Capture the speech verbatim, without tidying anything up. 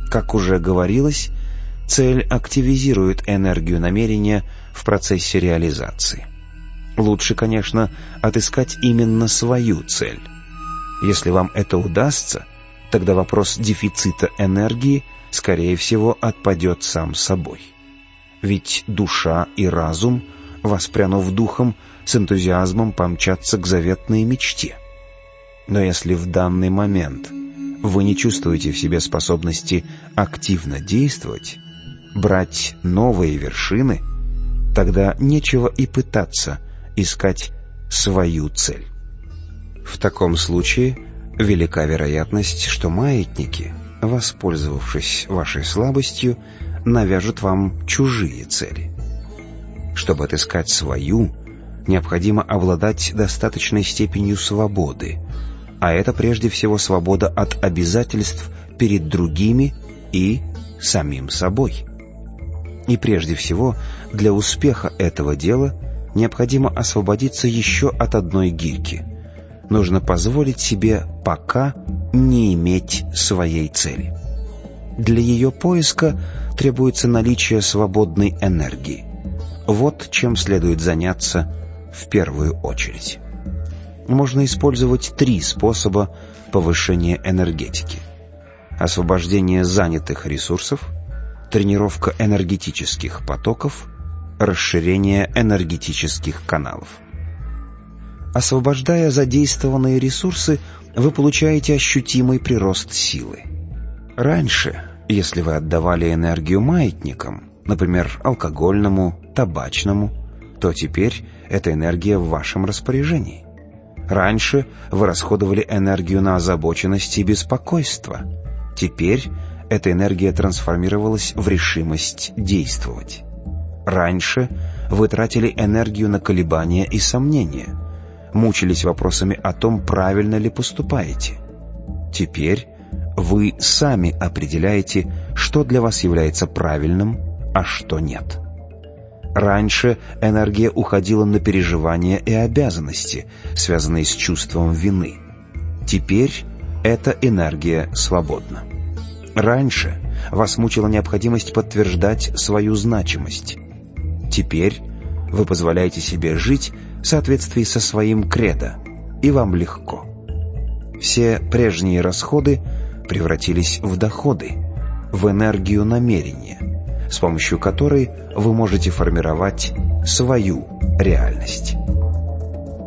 Как уже говорилось, цель активизирует энергию намерения в процессе реализации. Лучше, конечно, отыскать именно свою цель. Если вам это удастся, тогда вопрос дефицита энергии, скорее всего, отпадет сам собой. Ведь душа и разум, воспрянув духом, с энтузиазмом помчатся к заветной мечте. Но если в данный момент вы не чувствуете в себе способности активно действовать, брать новые вершины, тогда нечего и пытаться искать свою цель. В таком случае велика вероятность, что маятники, воспользовавшись вашей слабостью, навяжут вам чужие цели. Чтобы отыскать свою, необходимо обладать достаточной степенью свободы, а это прежде всего свобода от обязательств перед другими и самим собой. И прежде всего, для успеха этого дела необходимо освободиться еще от одной гирьки. Нужно позволить себе пока не иметь своей цели. Для ее поиска требуется наличие свободной энергии. Вот чем следует заняться в первую очередь. Можно использовать три способа повышения энергетики: освобождение занятых ресурсов, тренировка энергетических потоков, расширение энергетических каналов. Освобождая задействованные ресурсы, вы получаете ощутимый прирост силы. Раньше, если вы отдавали энергию маятникам, например, алкогольному, табачному, то теперь эта энергия в вашем распоряжении. Раньше вы расходовали энергию на озабоченность и беспокойство. Теперь эта энергия трансформировалась в решимость действовать. Раньше вы тратили энергию на колебания и сомнения, мучились вопросами о том, правильно ли поступаете. Теперь вы сами определяете, что для вас является правильным, а что нет. Раньше энергия уходила на переживания и обязанности, связанные с чувством вины. Теперь эта энергия свободна. Раньше вас мучила необходимость подтверждать свою значимость. Теперь вы позволяете себе жить в соответствии со своим кредо, и вам легко. Все прежние расходы превратились в доходы, в энергию намерения, с помощью которой вы можете формировать свою реальность.